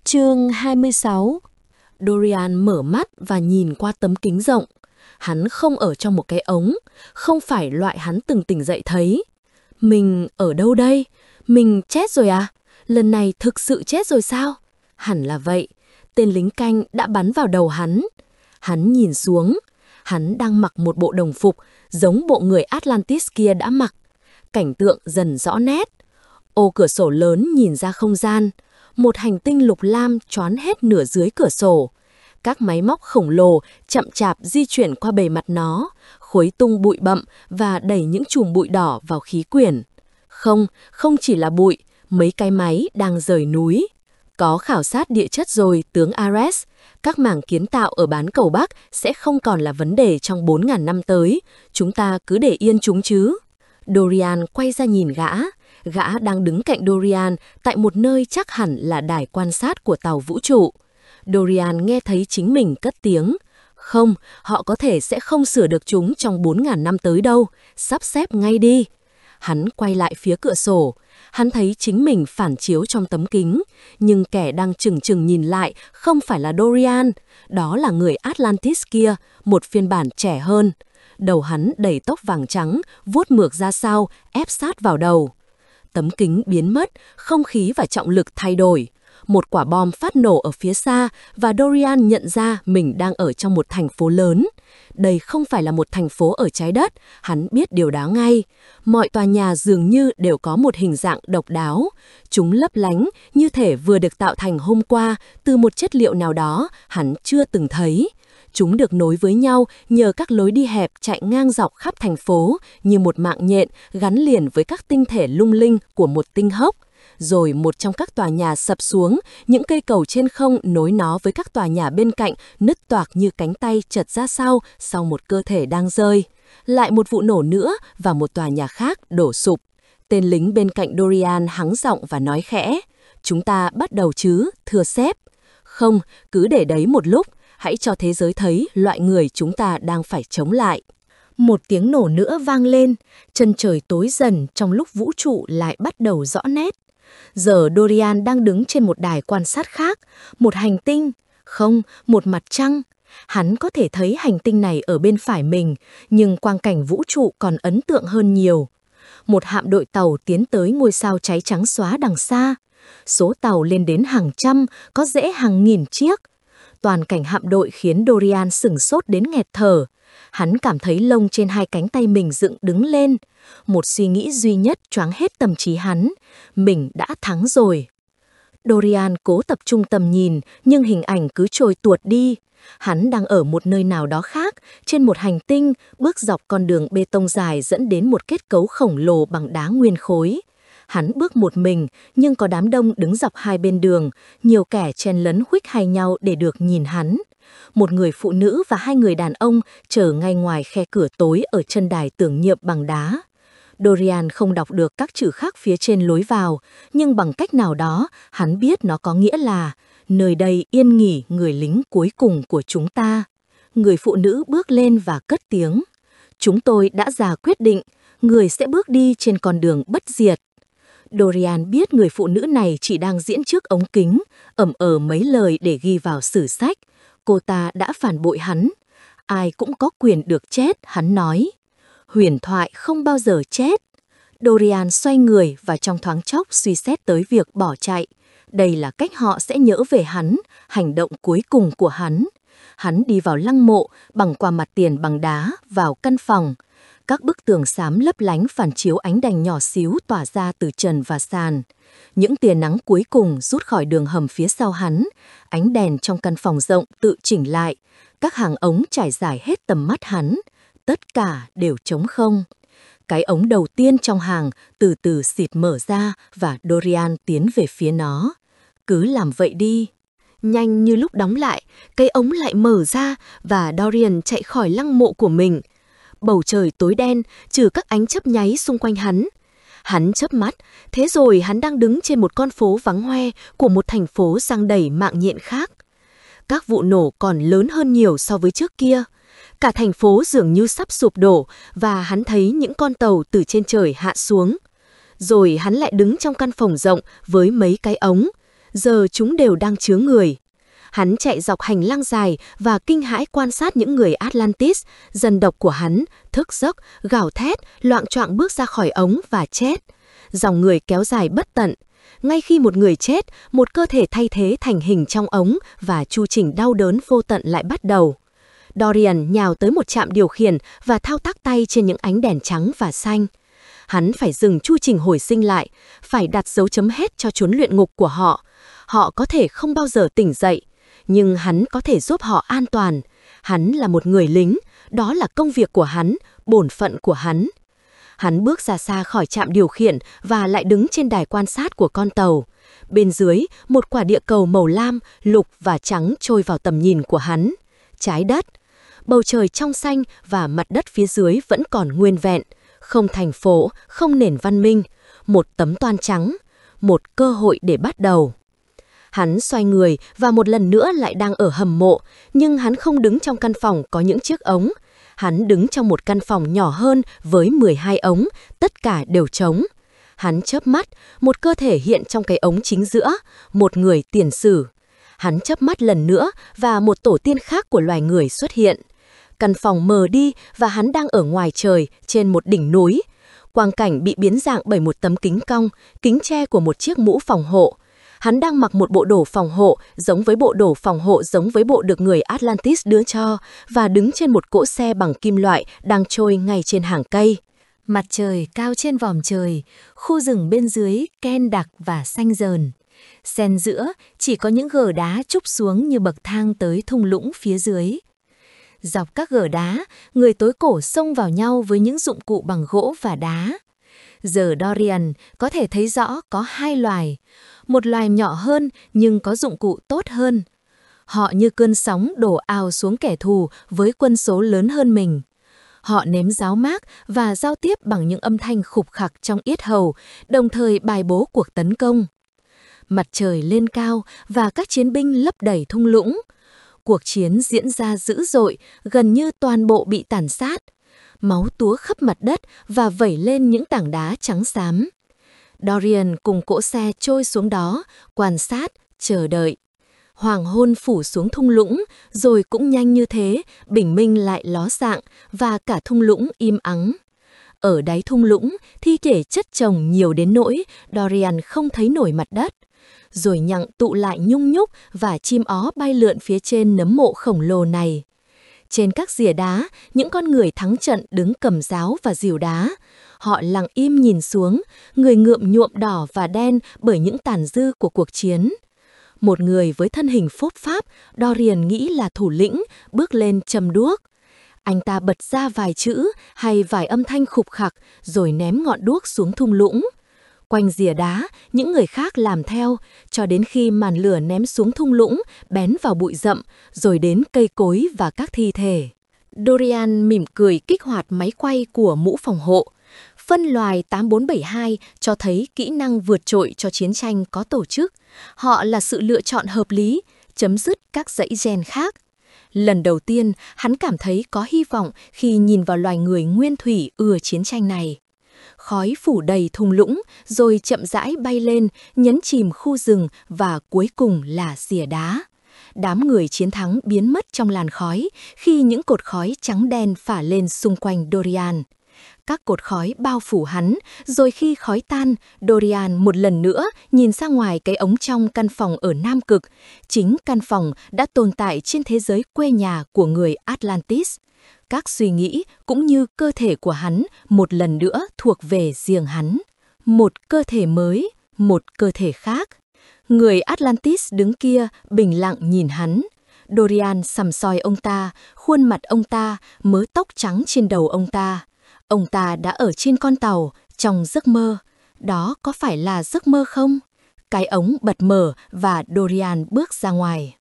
Chương 26. Dorian mở mắt và nhìn qua tấm kính rộng. Hắn không ở trong một cái ống, không phải loại hắn từng tỉnh dậy thấy. Mình ở đâu đây? Mình chết rồi à? Lần này thực sự chết rồi sao? Hẳn là vậy. Tên lính canh đã bắn vào đầu hắn. Hắn nhìn xuống. Hắn đang mặc một bộ đồng phục giống bộ người Atlantis kia đã mặc. Cảnh tượng dần rõ nét. Ô cửa sổ lớn nhìn ra không gian. Một hành tinh lục lam choán hết nửa dưới cửa sổ. Các máy móc khổng lồ chậm chạp di chuyển qua bề mặt nó, khuấy tung bụi bặm và đẩy những chùm bụi đỏ vào khí quyển. Không chỉ là bụi, mấy cái máy đang rời núi. Có khảo sát địa chất rồi, tướng Ares. Các mảng kiến tạo ở bán cầu Bắc sẽ không còn là vấn đề trong 4.000 năm tới. Chúng ta cứ để yên chúng chứ. Dorian quay ra nhìn gã. Gã đang đứng cạnh Dorian tại một nơi chắc hẳn là đài quan sát của tàu vũ trụ. Dorian nghe thấy chính mình cất tiếng. Không, họ có thể sẽ không sửa được chúng trong 4.000 năm tới đâu. Sắp xếp ngay đi. Hắn quay lại phía cửa sổ. Hắn thấy chính mình phản chiếu trong tấm kính. Nhưng kẻ đang chừng chừng nhìn lại không phải là Dorian. Đó là người Atlantis kia, một phiên bản trẻ hơn. Đầu hắn đầy tóc vàng trắng, vuốt mượt ra sau, ép sát vào đầu. Tấm kính biến mất, không khí và trọng lực thay đổi. Một quả bom phát nổ ở phía xa và Dorian nhận ra mình đang ở trong một thành phố lớn. Đây không phải là một thành phố ở trái đất, hắn biết điều đó ngay. Mọi tòa nhà dường như đều có một hình dạng độc đáo. Chúng lấp lánh như thể vừa được tạo thành hôm qua từ một chất liệu nào đó hắn chưa từng thấy. Chúng được nối với nhau nhờ các lối đi hẹp chạy ngang dọc khắp thành phố như một mạng nhện gắn liền với các tinh thể lung linh của một tinh hốc. Rồi một trong các tòa nhà sập xuống, những cây cầu trên không nối nó với các tòa nhà bên cạnh nứt toạc như cánh tay chật ra sau một cơ thể đang rơi. Lại một vụ nổ nữa và một tòa nhà khác đổ sụp. Tên lính bên cạnh Dorian hắng giọng và nói khẽ. Chúng ta bắt đầu chứ, thưa sếp. Không, cứ để đấy một lúc. Hãy cho thế giới thấy loại người chúng ta đang phải chống lại. Một tiếng nổ nữa vang lên, chân trời tối dần trong lúc vũ trụ lại bắt đầu rõ nét. Giờ Dorian đang đứng trên một đài quan sát khác, một hành tinh, không, một mặt trăng. Hắn có thể thấy hành tinh này ở bên phải mình, nhưng quang cảnh vũ trụ còn ấn tượng hơn nhiều. Một hạm đội tàu tiến tới ngôi sao cháy trắng xóa đằng xa. Số tàu lên đến hàng trăm, có dễ hàng nghìn chiếc. Toàn cảnh hạm đội khiến Dorian sửng sốt đến nghẹt thở. Hắn cảm thấy lông trên hai cánh tay mình dựng đứng lên. Một suy nghĩ duy nhất choáng hết tâm trí hắn. Mình đã thắng rồi. Dorian cố tập trung tầm nhìn, nhưng hình ảnh cứ trôi tuột đi. Hắn đang ở một nơi nào đó khác, trên một hành tinh, bước dọc con đường bê tông dài dẫn đến một kết cấu khổng lồ bằng đá nguyên khối. Hắn bước một mình, nhưng có đám đông đứng dọc hai bên đường, nhiều kẻ chen lấn huých hay nhau để được nhìn hắn. Một người phụ nữ và hai người đàn ông chờ ngay ngoài khe cửa tối ở chân đài tưởng niệm bằng đá. Dorian không đọc được các chữ khắc phía trên lối vào, nhưng bằng cách nào đó, hắn biết nó có nghĩa là nơi đây yên nghỉ người lính cuối cùng của chúng ta. Người phụ nữ bước lên và cất tiếng. Chúng tôi đã ra quyết định, người sẽ bước đi trên con đường bất diệt. Dorian biết người phụ nữ này chỉ đang diễn trước ống kính, ẩm mấy lời để ghi vào sử sách. Cô ta đã phản bội hắn. Ai cũng có quyền được chết, hắn nói. Huyền thoại không bao giờ chết. Dorian xoay người và trong thoáng chốc suy xét tới việc bỏ chạy. Đây là cách họ sẽ nhớ về hắn, hành động cuối cùng của hắn. Hắn đi vào lăng mộ, bằng qua mặt tiền bằng đá, vào căn phòng. Các bức tường xám lấp lánh phản chiếu ánh đèn nhỏ xíu tỏa ra từ trần và sàn. Những tia nắng cuối cùng rút khỏi đường hầm phía sau hắn. Ánh đèn trong căn phòng rộng tự chỉnh lại. Các hàng ống trải dài hết tầm mắt hắn. Tất cả đều trống không. Cái ống đầu tiên trong hàng từ từ xịt mở ra và Dorian tiến về phía nó. Cứ làm vậy đi. Nhanh như lúc đóng lại, cái ống lại mở ra và Dorian chạy khỏi lăng mộ của mình. Bầu trời tối đen, trừ các ánh chớp nháy xung quanh hắn. Hắn chớp mắt, thế rồi hắn đang đứng trên một con phố vắng hoe của một thành phố sang đầy mạng nhện khác. Các vụ nổ còn lớn hơn nhiều so với trước kia. Cả thành phố dường như sắp sụp đổ và hắn thấy những con tàu từ trên trời hạ xuống. Rồi hắn lại đứng trong căn phòng rộng với mấy cái ống. giờ chúng đều đang chứa người. Hắn chạy dọc hành lang dài và kinh hãi quan sát những người Atlantis, dân độc của hắn, thức giấc, gào thét, loạng choạng bước ra khỏi ống và chết. Dòng người kéo dài bất tận. Ngay khi một người chết, một cơ thể thay thế thành hình trong ống và chu trình đau đớn vô tận lại bắt đầu. Dorian nhào tới một trạm điều khiển và thao tác tay trên những ánh đèn trắng và xanh. Hắn phải dừng chu trình hồi sinh lại, phải đặt dấu chấm hết cho chốn luyện ngục của họ. Họ có thể không bao giờ tỉnh dậy, nhưng hắn có thể giúp họ an toàn. Hắn là một người lính, đó là công việc của hắn, bổn phận của hắn. Hắn bước ra xa khỏi trạm điều khiển và lại đứng trên đài quan sát của con tàu. Bên dưới, một quả địa cầu màu lam, lục và trắng trôi vào tầm nhìn của hắn. Trái đất. Bầu trời trong xanh và mặt đất phía dưới vẫn còn nguyên vẹn. Không thành phố, không nền văn minh. Một tấm toan trắng. Một cơ hội để bắt đầu. Hắn xoay người và một lần nữa lại đang ở hầm mộ, nhưng hắn không đứng trong căn phòng có những chiếc ống. Hắn đứng trong một căn phòng nhỏ hơn với 12 ống, tất cả đều trống. Hắn chớp mắt, một cơ thể hiện trong cái ống chính giữa, một người tiền sử. Hắn chớp mắt lần nữa và một tổ tiên khác của loài người xuất hiện. Căn phòng mờ đi và hắn đang ở ngoài trời, trên một đỉnh núi. Quang cảnh bị biến dạng bởi một tấm kính cong, kính che của một chiếc mũ phòng hộ. Hắn đang mặc một bộ đồ phòng hộ giống với bộ được người Atlantis đưa cho và đứng trên một cỗ xe bằng kim loại đang trôi ngay trên hàng cây. Mặt trời cao trên vòm trời, khu rừng bên dưới ken đặc và xanh dờn. Xen giữa chỉ có những gờ đá trúc xuống như bậc thang tới thung lũng phía dưới. Dọc các gờ đá, người tối cổ xông vào nhau với những dụng cụ bằng gỗ và đá. Giờ Dorian có thể thấy rõ có hai loài. Một loài nhỏ hơn nhưng có dụng cụ tốt hơn. Họ như cơn sóng đổ ào xuống kẻ thù với quân số lớn hơn mình. Họ nếm giáo mác và giao tiếp bằng những âm thanh khục khặc trong yết hầu, đồng thời bài bố cuộc tấn công. Mặt trời lên cao và các chiến binh lấp đầy thung lũng. Cuộc chiến diễn ra dữ dội, gần như toàn bộ bị tàn sát. Máu túa khắp mặt đất và vẩy lên những tảng đá trắng xám. Dorian cùng cỗ xe trôi xuống đó, quan sát, chờ đợi. Hoàng hôn phủ xuống thung lũng, rồi cũng nhanh như thế, bình minh lại ló dạng và cả thung lũng im ắng. Ở đáy thung lũng, thi thể chất chồng nhiều đến nỗi Dorian không thấy nổi mặt đất. Rồi nhặng tụ lại nhung nhúc và chim ó bay lượn phía trên nấm mộ khổng lồ này. Trên các rìa đá, những con người thắng trận đứng cầm giáo và rìu đá. Họ lặng im nhìn xuống, người ngượm nhuộm đỏ và đen bởi những tàn dư của cuộc chiến. Một người với thân hình phốp pháp, Dorian nghĩ là thủ lĩnh, bước lên châm đuốc. Anh ta bật ra vài chữ hay vài âm thanh khục khặc rồi ném ngọn đuốc xuống thung lũng. Quanh rìa đá, những người khác làm theo, cho đến khi màn lửa ném xuống thung lũng, bén vào bụi rậm, rồi đến cây cối và các thi thể. Dorian mỉm cười kích hoạt máy quay của mũ phòng hộ. Phân loài 8472 cho thấy kỹ năng vượt trội cho chiến tranh có tổ chức. Họ là sự lựa chọn hợp lý, chấm dứt các dãy gen khác. Lần đầu tiên, hắn cảm thấy có hy vọng khi nhìn vào loài người nguyên thủy ưa chiến tranh này. Khói phủ đầy thung lũng, rồi chậm rãi bay lên, nhấn chìm khu rừng và cuối cùng là rìa đá. Đám người chiến thắng biến mất trong làn khói khi những cột khói trắng đen phả lên xung quanh Dorian. Các cột khói bao phủ hắn, rồi khi khói tan, Dorian một lần nữa nhìn ra ngoài cái ống trong căn phòng ở Nam Cực. Chính căn phòng đã tồn tại trên thế giới quê nhà của người Atlantis. Các suy nghĩ cũng như cơ thể của hắn một lần nữa thuộc về riêng hắn. Một cơ thể mới, một cơ thể khác. Người Atlantis đứng kia bình lặng nhìn hắn. Dorian sằm soi ông ta, khuôn mặt ông ta, mớ tóc trắng trên đầu ông ta. Ông ta đã ở trên con tàu, trong giấc mơ. Đó có phải là giấc mơ không? Cái ống bật mở và Dorian bước ra ngoài.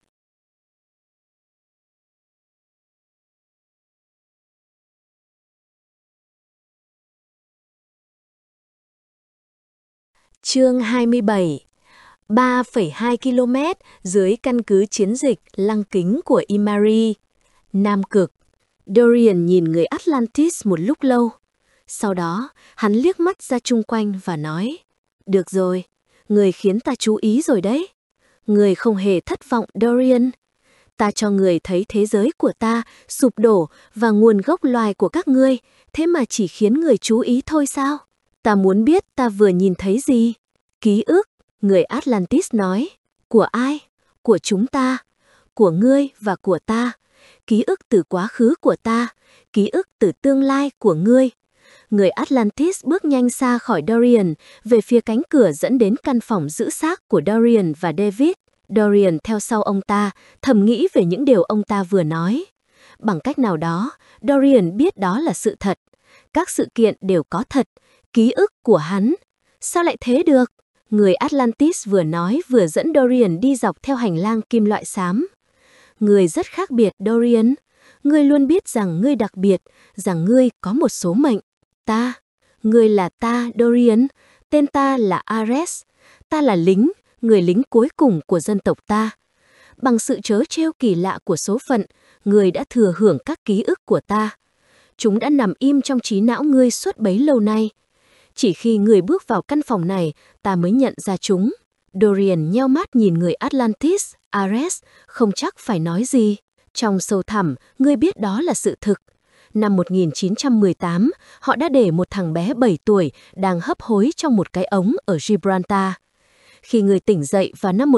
Chương 27. 3,2 km dưới căn cứ chiến dịch Lăng Kính của Imari, Nam Cực. Dorian nhìn người Atlantis một lúc lâu. Sau đó, hắn liếc mắt ra chung quanh và nói: "Được rồi, người khiến ta chú ý rồi đấy." Người không hề thất vọng, Dorian. Ta cho người thấy thế giới của ta sụp đổ và nguồn gốc loài của các ngươi, thế mà chỉ khiến người chú ý thôi sao? Ta muốn biết ta vừa nhìn thấy gì? Ký ức, người Atlantis nói. Của ai? Của chúng ta. Của ngươi và của ta. Ký ức từ quá khứ của ta. Ký ức từ tương lai của ngươi. Người Atlantis bước nhanh xa khỏi Dorian, về phía cánh cửa dẫn đến căn phòng giữ xác của Dorian và David. Dorian theo sau ông ta, thầm nghĩ về những điều ông ta vừa nói. Bằng cách nào đó, Dorian biết đó là sự thật. Các sự kiện đều có thật, ký ức của hắn. Sao lại thế được? Người Atlantis vừa nói vừa dẫn Dorian đi dọc theo hành lang kim loại xám. Ngươi rất khác biệt, Dorian. Ngươi luôn biết rằng ngươi đặc biệt, rằng ngươi có một số mệnh. Ta, ngươi là ta, Dorian. Tên ta là Ares. Ta là lính, người lính cuối cùng của dân tộc ta. Bằng sự trớ trêu kỳ lạ của số phận, ngươi đã thừa hưởng các ký ức của ta. Chúng đã nằm im trong trí não ngươi suốt bấy lâu nay. Chỉ khi ngươi bước vào căn phòng này, ta mới nhận ra chúng. Dorian nheo mắt nhìn người Atlantis, Ares, không chắc phải nói gì. Trong sâu thẳm, ngươi biết đó là sự thực. Năm 1918, họ đã để một thằng bé 7 tuổi đang hấp hối trong một cái ống ở Gibraltar. Khi ngươi tỉnh dậy vào năm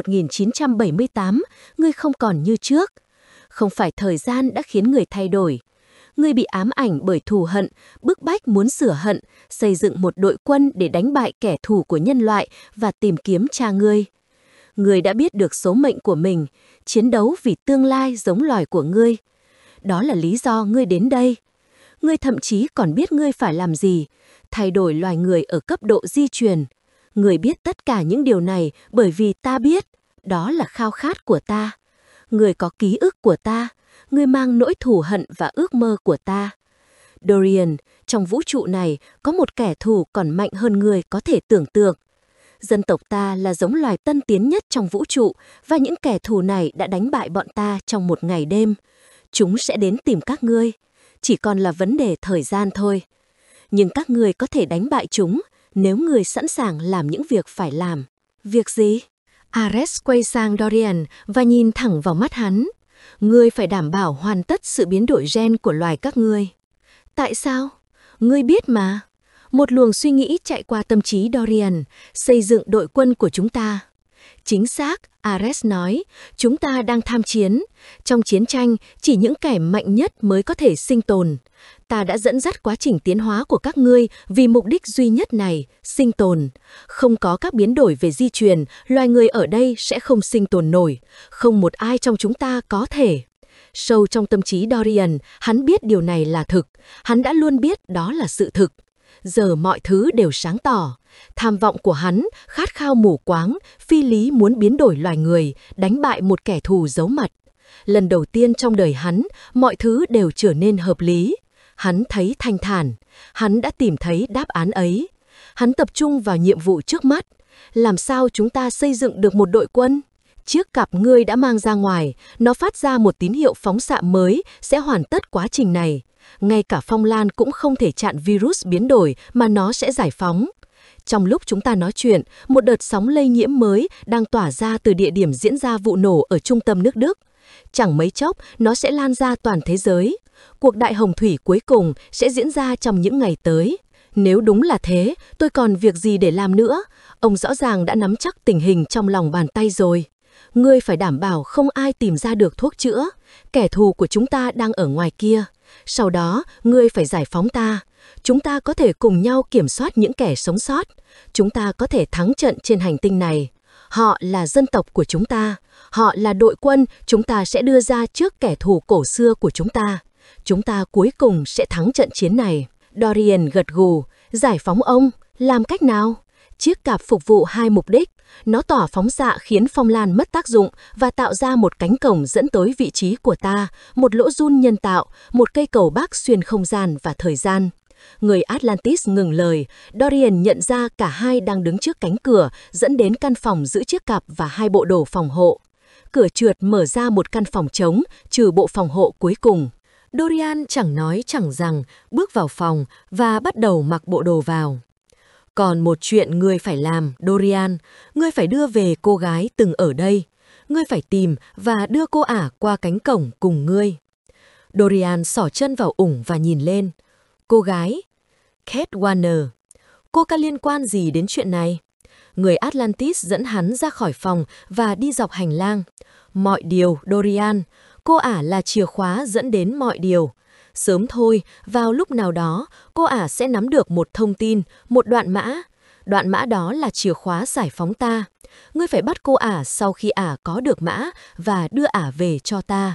1978, ngươi không còn như trước. Không phải thời gian đã khiến người thay đổi. Ngươi bị ám ảnh bởi thù hận, bức bách muốn sửa hận, xây dựng một đội quân để đánh bại kẻ thù của nhân loại và tìm kiếm cha ngươi. Ngươi đã biết được số mệnh của mình, chiến đấu vì tương lai giống loài của ngươi. Đó là lý do ngươi đến đây. Ngươi thậm chí còn biết ngươi phải làm gì, thay đổi loài người ở cấp độ di truyền. Ngươi biết tất cả những điều này bởi vì ta biết, đó là khao khát của ta. Ngươi có ký ức của ta, ngươi mang nỗi thù hận và ước mơ của ta. Dorian, trong vũ trụ này có một kẻ thù còn mạnh hơn ngươi có thể tưởng tượng. Dân tộc ta là giống loài tân tiến nhất trong vũ trụ và những kẻ thù này đã đánh bại bọn ta trong một ngày đêm. Chúng sẽ đến tìm các ngươi. Chỉ còn là vấn đề thời gian thôi. Nhưng các ngươi có thể đánh bại chúng nếu ngươi sẵn sàng làm những việc phải làm. Việc gì? Ares quay sang Dorian và nhìn thẳng vào mắt hắn. Ngươi phải đảm bảo hoàn tất sự biến đổi gen của loài các ngươi. Tại sao? Ngươi biết mà. Một luồng suy nghĩ chạy qua tâm trí Dorian, xây dựng đội quân của chúng ta. Chính xác, Ares nói, chúng ta đang tham chiến. Trong chiến tranh, chỉ những kẻ mạnh nhất mới có thể sinh tồn. Ta đã dẫn dắt quá trình tiến hóa của các ngươi vì mục đích duy nhất này, sinh tồn. Không có các biến đổi về di truyền, loài người ở đây sẽ không sinh tồn nổi. Không một ai trong chúng ta có thể. Sâu trong tâm trí Dorian, hắn biết điều này là thực. Hắn đã luôn biết đó là sự thực. Giờ mọi thứ đều sáng tỏ. Tham vọng của hắn, khát khao mù quáng, phi lý muốn biến đổi loài người, đánh bại một kẻ thù giấu mặt. Lần đầu tiên trong đời hắn, mọi thứ đều trở nên hợp lý. Hắn thấy thanh thản. Hắn đã tìm thấy đáp án ấy. Hắn tập trung vào nhiệm vụ trước mắt. Làm sao chúng ta xây dựng được một đội quân? Chiếc cặp ngươi đã mang ra ngoài, nó phát ra một tín hiệu phóng xạ mới sẽ hoàn tất quá trình này. Ngay cả phong lan cũng không thể chặn virus biến đổi mà nó sẽ giải phóng. Trong lúc chúng ta nói chuyện, một đợt sóng lây nhiễm mới đang tỏa ra từ địa điểm diễn ra vụ nổ ở trung tâm nước Đức. Chẳng mấy chốc, nó sẽ lan ra toàn thế giới. Cuộc đại hồng thủy cuối cùng sẽ diễn ra trong những ngày tới. Nếu đúng là thế, tôi còn việc gì để làm nữa? Ông rõ ràng đã nắm chắc tình hình trong lòng bàn tay rồi. Ngươi phải đảm bảo không ai tìm ra được thuốc chữa. Kẻ thù của chúng ta đang ở ngoài kia. Sau đó, ngươi phải giải phóng ta. Chúng ta có thể cùng nhau kiểm soát những kẻ sống sót. Chúng ta có thể thắng trận trên hành tinh này. Họ là dân tộc của chúng ta. Họ là đội quân chúng ta sẽ đưa ra trước kẻ thù cổ xưa của chúng ta. Chúng ta cuối cùng sẽ thắng trận chiến này. Dorian gật gù. Giải phóng ông. Làm cách nào? Chiếc cạp phục vụ hai mục đích. Nó tỏa phóng xạ khiến phong lan mất tác dụng và tạo ra một cánh cổng dẫn tới vị trí của ta, một lỗ giun nhân tạo, một cây cầu bắc xuyên không gian và thời gian. Người Atlantis ngừng lời, Dorian nhận ra cả hai đang đứng trước cánh cửa dẫn đến căn phòng giữ chiếc cặp và hai bộ đồ phòng hộ. Cửa trượt mở ra một căn phòng trống, trừ bộ phòng hộ cuối cùng. Dorian chẳng nói chẳng rằng, bước vào phòng và bắt đầu mặc bộ đồ vào. Còn một chuyện ngươi phải làm, Dorian, ngươi phải đưa về cô gái từng ở đây. Ngươi phải tìm và đưa cô ả qua cánh cổng cùng ngươi. Dorian xỏ chân vào ủng và nhìn lên. Cô gái. Kate Warner. Cô có liên quan gì đến chuyện này? Người Atlantis dẫn hắn ra khỏi phòng và đi dọc hành lang. Mọi điều, Dorian. Cô ả là chìa khóa dẫn đến mọi điều. Sớm thôi, vào lúc nào đó, cô ả sẽ nắm được một thông tin, một đoạn mã. Đoạn mã đó là chìa khóa giải phóng ta. Ngươi phải bắt cô ả sau khi ả có được mã và đưa ả về cho ta.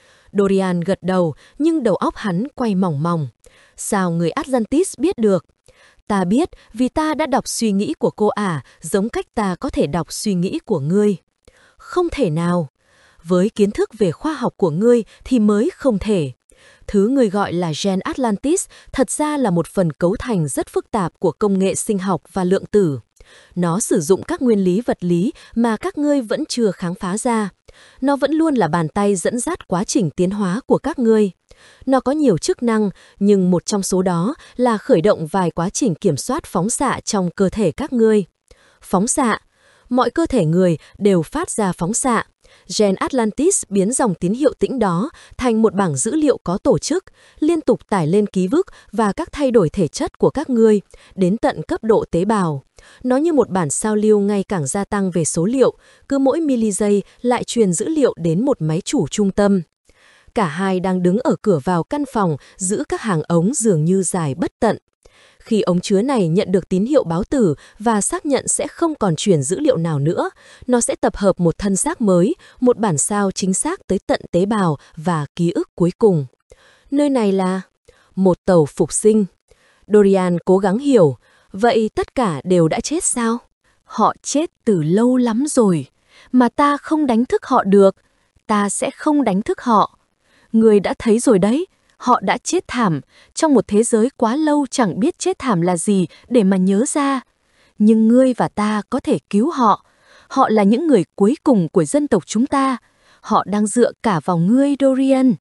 Dorian gật đầu, nhưng đầu óc hắn quay mòng mòng. Sao người Atlantis biết được? Ta biết vì ta đã đọc suy nghĩ của cô ả giống cách ta có thể đọc suy nghĩ của ngươi. Không thể nào. Với kiến thức về khoa học của ngươi thì mới không thể. Thứ ngươi gọi là gen Atlantis thật ra là một phần cấu thành rất phức tạp của công nghệ sinh học và lượng tử. Nó sử dụng các nguyên lý vật lý mà các ngươi vẫn chưa khám phá ra. Nó vẫn luôn là bàn tay dẫn dắt quá trình tiến hóa của các ngươi. Nó có nhiều chức năng, nhưng một trong số đó là khởi động vài quá trình kiểm soát phóng xạ trong cơ thể các ngươi. Phóng xạ. Mọi cơ thể người đều phát ra phóng xạ. Gen Atlantis biến dòng tín hiệu tĩnh đó thành một bảng dữ liệu có tổ chức, liên tục tải lên ký ức và các thay đổi thể chất của các ngươi, đến tận cấp độ tế bào. Nó như một bản sao lưu ngày càng gia tăng về số liệu, cứ mỗi miligiây lại truyền dữ liệu đến một máy chủ trung tâm. Cả hai đang đứng ở cửa vào căn phòng giữ các hàng ống dường như dài bất tận. Khi ống chứa này nhận được tín hiệu báo tử và xác nhận sẽ không còn truyền dữ liệu nào nữa, nó sẽ tập hợp một thân xác mới, một bản sao chính xác tới tận tế bào và ký ức cuối cùng. Nơi này là một tàu phục sinh. Dorian cố gắng hiểu, vậy tất cả đều đã chết sao? Họ chết từ lâu lắm rồi, mà ta không đánh thức họ được, ta sẽ không đánh thức họ. Người đã thấy rồi đấy. Họ đã chết thảm, trong một thế giới quá lâu chẳng biết chết thảm là gì để mà nhớ ra. Nhưng ngươi và ta có thể cứu họ. Họ là những người cuối cùng của dân tộc chúng ta. Họ đang dựa cả vào ngươi, Dorian.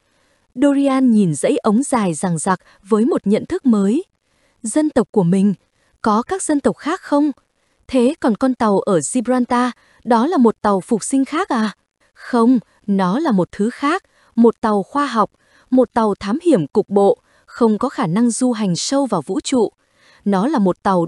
Dorian nhìn dãy ống dài dằng dặc với một nhận thức mới. Dân tộc của mình, có các dân tộc khác không? Thế còn con tàu ở Gibraltar, đó là một tàu phục sinh khác à? Không, nó là một thứ khác, một tàu khoa học. Một tàu thám hiểm cục bộ, không có khả năng du hành sâu vào vũ trụ. Nó là một tàu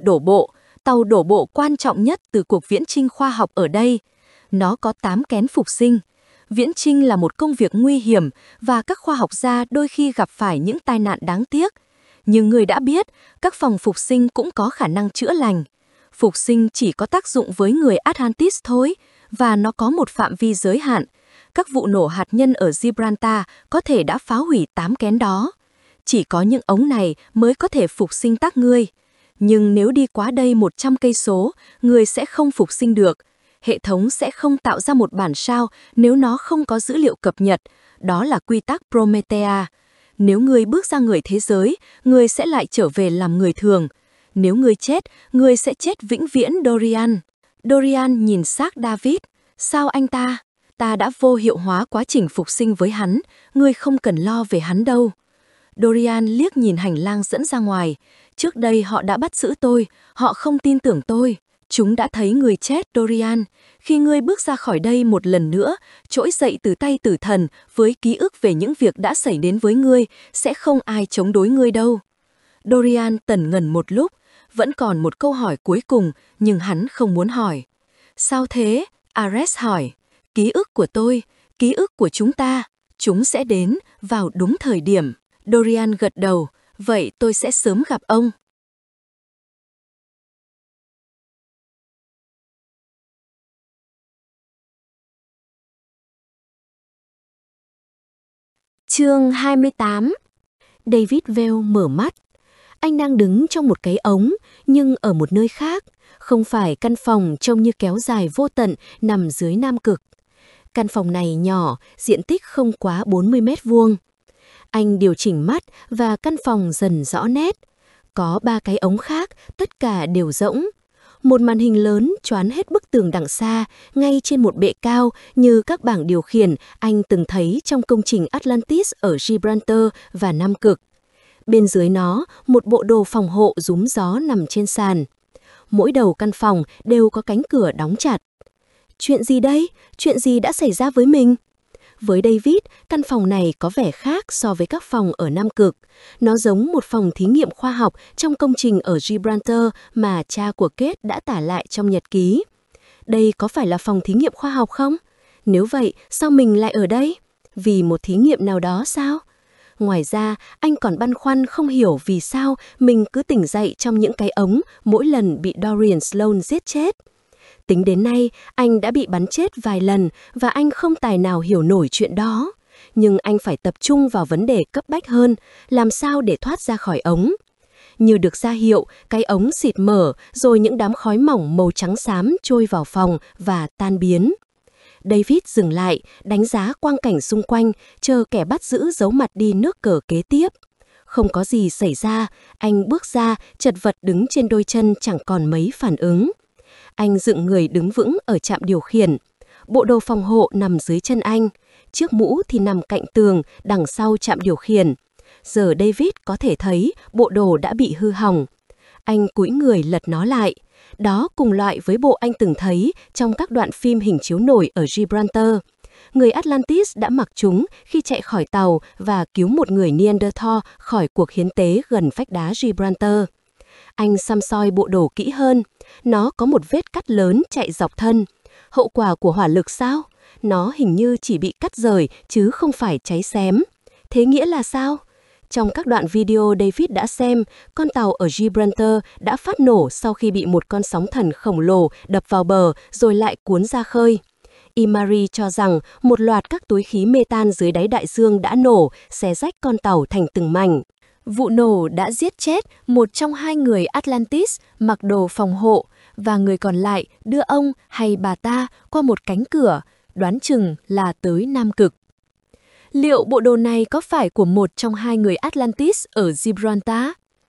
đổ bộ quan trọng nhất từ cuộc viễn chinh khoa học ở đây. Nó có 8 kén phục sinh. Viễn chinh là một công việc nguy hiểm và các khoa học gia đôi khi gặp phải những tai nạn đáng tiếc. Nhưng người đã biết, các phòng phục sinh cũng có khả năng chữa lành. Phục sinh chỉ có tác dụng với người Atlantis thôi, và nó có một phạm vi giới hạn. Các vụ nổ hạt nhân ở Gibraltar có thể đã phá hủy 8 kén đó. Chỉ có những ống này mới có thể phục sinh các ngươi. Nhưng nếu đi quá đây 100 cây số, ngươi sẽ không phục sinh được. Hệ thống sẽ không tạo ra một bản sao nếu nó không có dữ liệu cập nhật. Đó là quy tắc Promethea. Nếu ngươi bước ra người thế giới, ngươi sẽ lại trở về làm người thường. Nếu ngươi chết, ngươi sẽ chết vĩnh viễn, Dorian. Dorian nhìn xác David. Sao anh ta? Ta đã vô hiệu hóa quá trình phục sinh với hắn, ngươi không cần lo về hắn đâu. Dorian liếc nhìn hành lang dẫn ra ngoài. Trước đây họ đã bắt giữ tôi, họ không tin tưởng tôi. Chúng đã thấy người chết, Dorian. Khi ngươi bước ra khỏi đây một lần nữa, trỗi dậy từ tay tử thần với ký ức về những việc đã xảy đến với ngươi, sẽ không ai chống đối ngươi đâu. Dorian tần ngần một lúc, vẫn còn một câu hỏi cuối cùng, nhưng hắn không muốn hỏi. Sao thế? Ares hỏi. Ký ức của tôi, ký ức của chúng sẽ đến vào đúng thời điểm. Dorian gật đầu, vậy tôi sẽ sớm gặp ông. Chương 28. David Vale mở mắt. Anh đang đứng trong một cái ống, nhưng ở một nơi khác, không phải căn phòng trông như kéo dài vô tận nằm dưới Nam Cực. Căn phòng này nhỏ, diện tích không quá 40 mét vuông. Anh điều chỉnh mắt và căn phòng dần rõ nét. Có 3 cái ống khác, tất cả đều rỗng. Một màn hình lớn choán hết bức tường đằng xa, ngay trên một bệ cao như các bảng điều khiển anh từng thấy trong công trình Atlantis ở Gibraltar và Nam Cực. Bên dưới nó, một bộ đồ phòng hộ rúm gió nằm trên sàn. Mỗi đầu căn phòng đều có cánh cửa đóng chặt. Chuyện gì đây? Chuyện gì đã xảy ra với mình? Với David, căn phòng này có vẻ khác so với các phòng ở Nam Cực. Nó giống một phòng thí nghiệm khoa học trong công trình ở Gibraltar mà cha của Kate đã tả lại trong nhật ký. Đây có phải là phòng thí nghiệm khoa học không? Nếu vậy, sao mình lại ở đây? Vì một thí nghiệm nào đó sao? Ngoài ra, anh còn băn khoăn không hiểu vì sao mình cứ tỉnh dậy trong những cái ống mỗi lần bị Dorian Sloane giết chết. Tính đến nay, anh đã bị bắn chết vài lần và anh không tài nào hiểu nổi chuyện đó. Nhưng anh phải tập trung vào vấn đề cấp bách hơn, làm sao để thoát ra khỏi ống. Như được ra hiệu, cái ống xịt mở rồi những đám khói mỏng màu trắng xám trôi vào phòng và tan biến. David dừng lại, đánh giá quang cảnh xung quanh, chờ kẻ bắt giữ giấu mặt đi nước cờ kế tiếp. Không có gì xảy ra, anh bước ra, chật vật đứng trên đôi chân chẳng còn mấy phản ứng. Anh dựng người đứng vững ở trạm điều khiển. Bộ đồ phòng hộ nằm dưới chân anh. Chiếc mũ thì nằm cạnh tường, đằng sau trạm điều khiển. Giờ David có thể thấy bộ đồ đã bị hư hỏng. Anh cúi người lật nó lại. Đó cùng loại với bộ anh từng thấy trong các đoạn phim hình chiếu nổi ở Gibraltar. Người Atlantis đã mặc chúng khi chạy khỏi tàu và cứu một người Neanderthal khỏi cuộc hiến tế gần vách đá Gibraltar. Anh xăm soi bộ đồ kỹ hơn. Nó có một vết cắt lớn chạy dọc thân. Hậu quả của hỏa lực sao? Nó hình như chỉ bị cắt rời chứ không phải cháy xém. Thế nghĩa là sao? Trong các đoạn video David đã xem, con tàu ở Gibraltar đã phát nổ sau khi bị một con sóng thần khổng lồ đập vào bờ rồi lại cuốn ra khơi. Imari cho rằng một loạt các túi khí metan dưới đáy đại dương đã nổ, xé rách con tàu thành từng mảnh. Vụ nổ đã giết chết một trong hai người Atlantis mặc đồ phòng hộ và người còn lại đưa ông hay bà ta qua một cánh cửa, đoán chừng là tới Nam Cực. Liệu bộ đồ này có phải của một trong hai người Atlantis ở Gibraltar?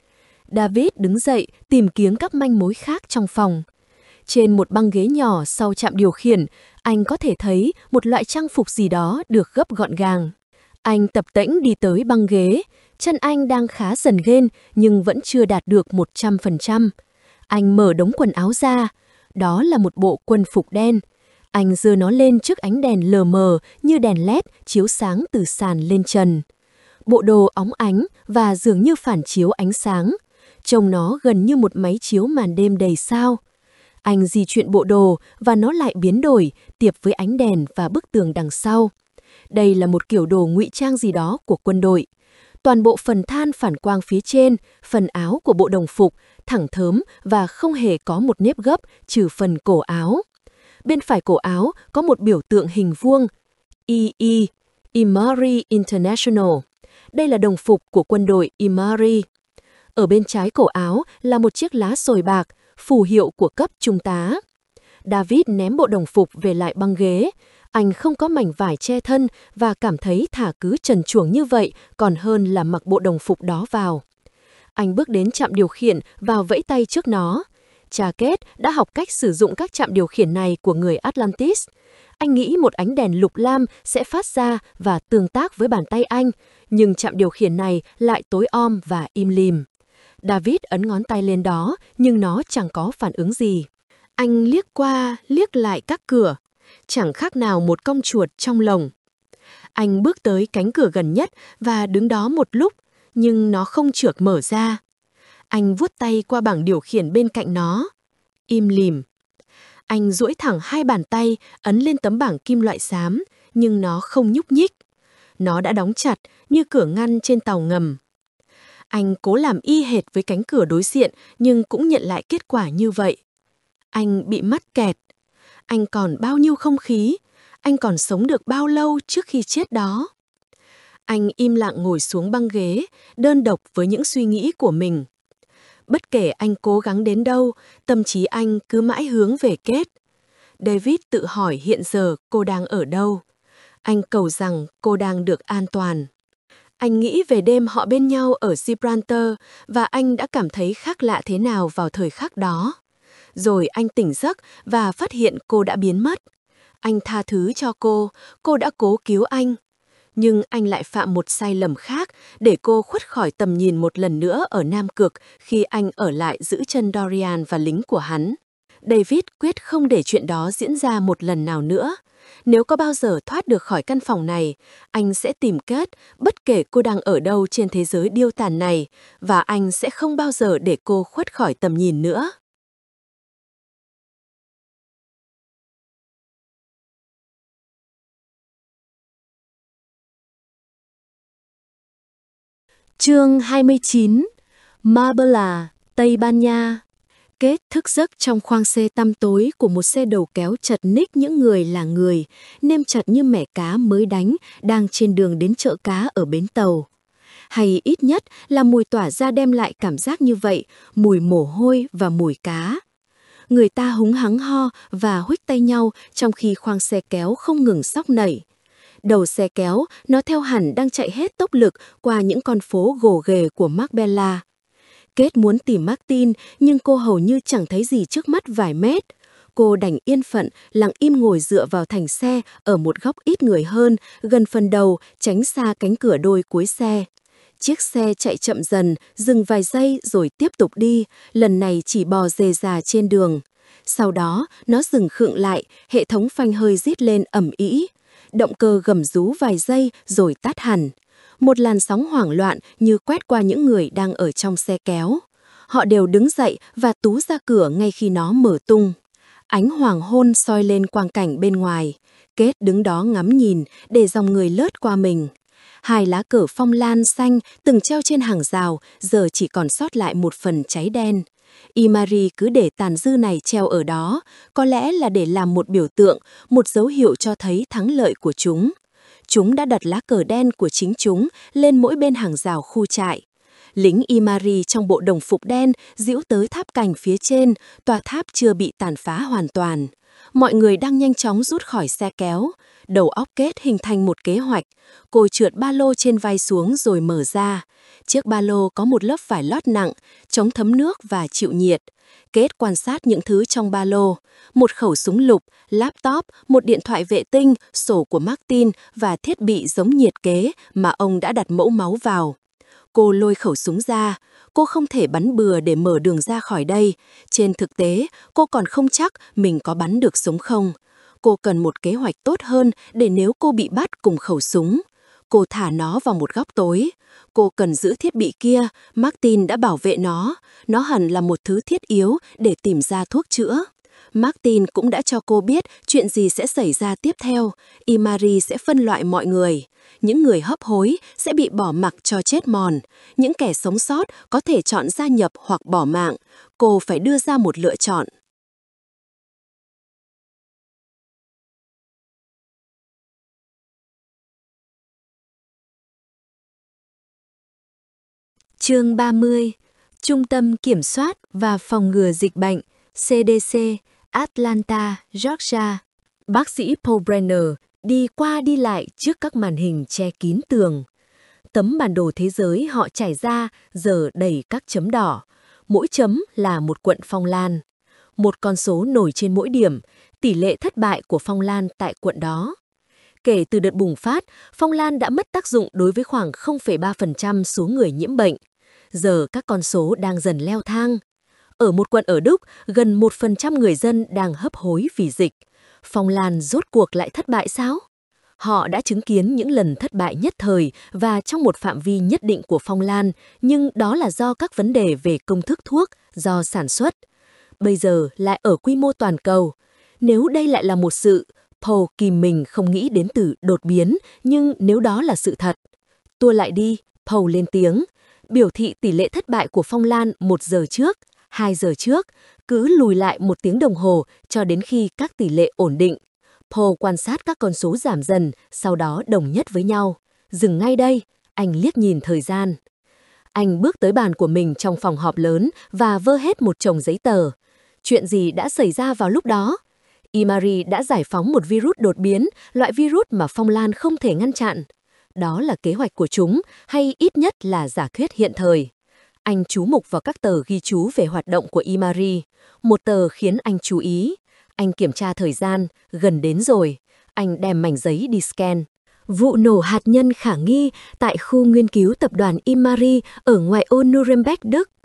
David đứng dậy tìm kiếm các manh mối khác trong phòng. Trên một băng ghế nhỏ sau trạm điều khiển, anh có thể thấy một loại trang phục gì đó được gấp gọn gàng. Anh tập tễnh đi tới băng ghế, chân anh đang khá dần ghen nhưng vẫn chưa đạt được 100%. Anh mở đống quần áo ra, đó là một bộ quân phục đen. Anh giơ nó lên trước ánh đèn lờ mờ như đèn led chiếu sáng từ sàn lên trần. Bộ đồ óng ánh và dường như phản chiếu ánh sáng. Trông nó gần như một máy chiếu màn đêm đầy sao. Anh di chuyển bộ đồ và nó lại biến đổi, tiệp với ánh đèn và bức tường đằng sau. Đây là một kiểu đồ ngụy trang gì đó của quân đội. Toàn bộ phần than phản quang phía trên, phần áo của bộ đồng phục, thẳng thớm và không hề có một nếp gấp trừ phần cổ áo. Bên phải cổ áo có một biểu tượng hình vuông, EE, Imari International. Đây là đồng phục của quân đội Imari. Ở bên trái cổ áo là một chiếc lá sồi bạc, phù hiệu của cấp trung tá. David ném bộ đồng phục về lại băng ghế. Anh không có mảnh vải che thân và cảm thấy thả cứ trần truồng như vậy còn hơn là mặc bộ đồng phục đó vào. Anh bước đến trạm điều khiển và vẫy tay trước nó. Cha Kate đã học cách sử dụng các trạm điều khiển này của người Atlantis. Anh nghĩ một ánh đèn lục lam sẽ phát ra và tương tác với bàn tay anh, nhưng trạm điều khiển này lại tối om và im lìm. David ấn ngón tay lên đó, nhưng nó chẳng có phản ứng gì. Anh liếc qua, liếc lại các cửa, chẳng khác nào một con chuột trong lồng. Anh bước tới cánh cửa gần nhất và đứng đó một lúc, nhưng nó không chượt mở ra. Anh vuốt tay qua bảng điều khiển bên cạnh nó. Im lìm. Anh duỗi thẳng hai bàn tay, ấn lên tấm bảng kim loại xám, nhưng nó không nhúc nhích. Nó đã đóng chặt như cửa ngăn trên tàu ngầm. Anh cố làm y hệt với cánh cửa đối diện, nhưng cũng nhận lại kết quả như vậy. Anh bị mắc kẹt. Anh còn bao nhiêu không khí? Anh còn sống được bao lâu trước khi chết đó? Anh im lặng ngồi xuống băng ghế, đơn độc với những suy nghĩ của mình. Bất kể anh cố gắng đến đâu, tâm trí anh cứ mãi hướng về Kate. David tự hỏi hiện giờ cô đang ở đâu. Anh cầu rằng cô đang được an toàn. Anh nghĩ về đêm họ bên nhau ở Gibraltar và anh đã cảm thấy khác lạ thế nào vào thời khắc đó. Rồi anh tỉnh giấc và phát hiện cô đã biến mất. Anh tha thứ cho cô đã cố cứu anh. Nhưng anh lại phạm một sai lầm khác để cô khuất khỏi tầm nhìn một lần nữa ở Nam Cực khi anh ở lại giữ chân Dorian và lính của hắn. David quyết không để chuyện đó diễn ra một lần nào nữa. Nếu có bao giờ thoát được khỏi căn phòng này, anh sẽ tìm Kate bất kể cô đang ở đâu trên thế giới điêu tàn này, và anh sẽ không bao giờ để cô khuất khỏi tầm nhìn nữa. Chương 29. Marbella, Tây Ban Nha. Kate thức giấc trong khoang xe tăm tối của một xe đầu kéo chật ních những người là người, nêm chặt như mẻ cá mới đánh đang trên đường đến chợ cá ở bến tàu. Hay ít nhất là mùi tỏa ra đem lại cảm giác như vậy, mùi mồ hôi và mùi cá. Người ta húng hắng ho và huých tay nhau trong khi khoang xe kéo không ngừng xóc nẩy. Đầu xe kéo, nó theo hẳn đang chạy hết tốc lực qua những con phố gồ ghề của Marbella. Kate muốn tìm Martin, nhưng cô hầu như chẳng thấy gì trước mắt vài mét. Cô đành yên phận, lặng im ngồi dựa vào thành xe ở một góc ít người hơn, gần phần đầu, tránh xa cánh cửa đôi cuối xe. Chiếc xe chạy chậm dần, dừng vài giây rồi tiếp tục đi, lần này chỉ bò rề rà trên đường. Sau đó, nó dừng khựng lại, hệ thống phanh hơi rít lên ầm ĩ. Động cơ gầm rú vài giây rồi tắt hẳn. Một làn sóng hoảng loạn như quét qua những người đang ở trong xe kéo. Họ đều đứng dậy và tú ra cửa ngay khi nó mở tung. Ánh hoàng hôn soi lên quang cảnh bên ngoài. Kate đứng đó ngắm nhìn để dòng người lướt qua mình. Hai lá cờ phong lan xanh từng treo trên hàng rào giờ chỉ còn sót lại một phần cháy đen. Imari cứ để tàn dư này treo ở đó, có lẽ là để làm một biểu tượng, một dấu hiệu cho thấy thắng lợi của chúng. Chúng đã đặt lá cờ đen của chính chúng lên mỗi bên hàng rào khu trại. Lính Imari trong bộ đồng phục đen giễu tới tháp cành phía trên, tòa tháp chưa bị tàn phá hoàn toàn. Mọi người đang nhanh chóng rút khỏi xe kéo. Đầu óc Kate hình thành một kế hoạch. Cô trượt ba lô trên vai xuống rồi mở ra. Chiếc ba lô có một lớp vải lót nặng, chống thấm nước và chịu nhiệt. Kate quan sát những thứ trong ba lô. Một khẩu súng lục, laptop, một điện thoại vệ tinh, sổ của Martin và thiết bị giống nhiệt kế mà ông đã đặt mẫu máu vào. Cô lôi khẩu súng ra. Cô không thể bắn bừa để mở đường ra khỏi đây. Trên thực tế, cô còn không chắc mình có bắn được súng không. Cô cần một kế hoạch tốt hơn để nếu cô bị bắt cùng khẩu súng. Cô thả nó vào một góc tối. Cô cần giữ thiết bị kia, Martin đã bảo vệ nó. Nó hẳn là một thứ thiết yếu để tìm ra thuốc chữa. Martin cũng đã cho cô biết chuyện gì sẽ xảy ra tiếp theo. Imari sẽ phân loại mọi người. Những người hấp hối sẽ bị bỏ mặc cho chết mòn. Những kẻ sống sót có thể chọn gia nhập hoặc bỏ mạng. Cô phải đưa ra một lựa chọn. Chương 30. Trung tâm Kiểm soát và Phòng ngừa Dịch bệnh CDC, Atlanta, Georgia. Bác sĩ Paul Brenner đi qua đi lại trước các màn hình che kín tường. Tấm bản đồ thế giới họ trải ra giờ đầy các chấm đỏ. Mỗi chấm là một quận phong lan. Một con số nổi trên mỗi điểm, tỷ lệ thất bại của phong lan tại quận đó. Kể từ đợt bùng phát, phong lan đã mất tác dụng đối với khoảng 0,3% số người nhiễm bệnh. Giờ các con số đang dần leo thang. Ở một quận ở Đức, gần 1% người dân đang hấp hối vì dịch. Phong lan rốt cuộc lại thất bại sao? Họ đã chứng kiến những lần thất bại nhất thời và trong một phạm vi nhất định của phong lan, nhưng đó là do các vấn đề về công thức thuốc, do sản xuất. Bây giờ lại ở quy mô toàn cầu. Nếu đây lại là một sự, Paul kìm mình không nghĩ đến từ đột biến, nhưng nếu đó là sự thật. Tua lại đi, Paul lên tiếng, biểu thị tỷ lệ thất bại của phong lan 1 giờ trước, 2 giờ trước, cứ lùi lại 1 tiếng đồng hồ cho đến khi các tỷ lệ ổn định. Paul quan sát các con số giảm dần, sau đó đồng nhất với nhau. Dừng ngay đây, anh liếc nhìn thời gian. Anh bước tới bàn của mình trong phòng họp lớn và vơ hết một chồng giấy tờ. Chuyện gì đã xảy ra vào lúc đó? Imari đã giải phóng một virus đột biến, loại virus mà phong lan không thể ngăn chặn. Đó là kế hoạch của chúng, hay ít nhất là giả thuyết hiện thời. Anh chú mục vào các tờ ghi chú về hoạt động của Imari. Một tờ khiến anh chú ý. Anh kiểm tra thời gian, gần đến rồi. Anh đem mảnh giấy đi scan. Vụ nổ hạt nhân khả nghi tại khu nghiên cứu tập đoàn Imari ở ngoại ô Nuremberg, Đức.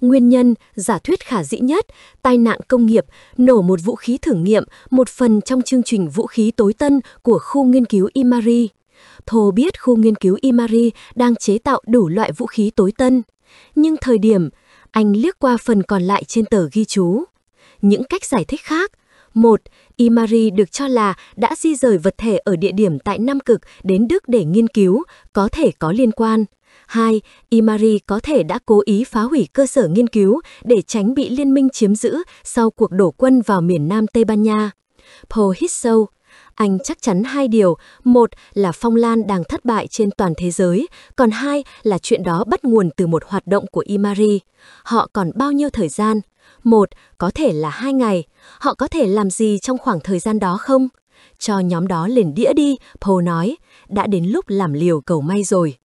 Nguyên nhân, giả thuyết khả dĩ nhất, tai nạn công nghiệp, nổ một vũ khí thử nghiệm, một phần trong chương trình vũ khí tối tân của khu nghiên cứu Imari. Paul biết khu nghiên cứu Imari đang chế tạo đủ loại vũ khí tối tân. Nhưng thời điểm, anh liếc qua phần còn lại trên tờ ghi chú. Những cách giải thích khác. 1. Imari được cho là đã di rời vật thể ở địa điểm tại Nam Cực đến Đức để nghiên cứu, có thể có liên quan. 2. Imari có thể đã cố ý phá hủy cơ sở nghiên cứu để tránh bị liên minh chiếm giữ sau cuộc đổ quân vào miền Nam Tây Ban Nha. Paul hít sâu. Anh chắc chắn hai điều, một là Phong Lan đang thất bại trên toàn thế giới, còn hai là chuyện đó bắt nguồn từ một hoạt động của Imari. Họ còn bao nhiêu thời gian? Một, có thể là 2 ngày. Họ có thể làm gì trong khoảng thời gian đó không? Cho nhóm đó lên đĩa đi, Paul nói. Đã đến lúc làm liều cầu may rồi.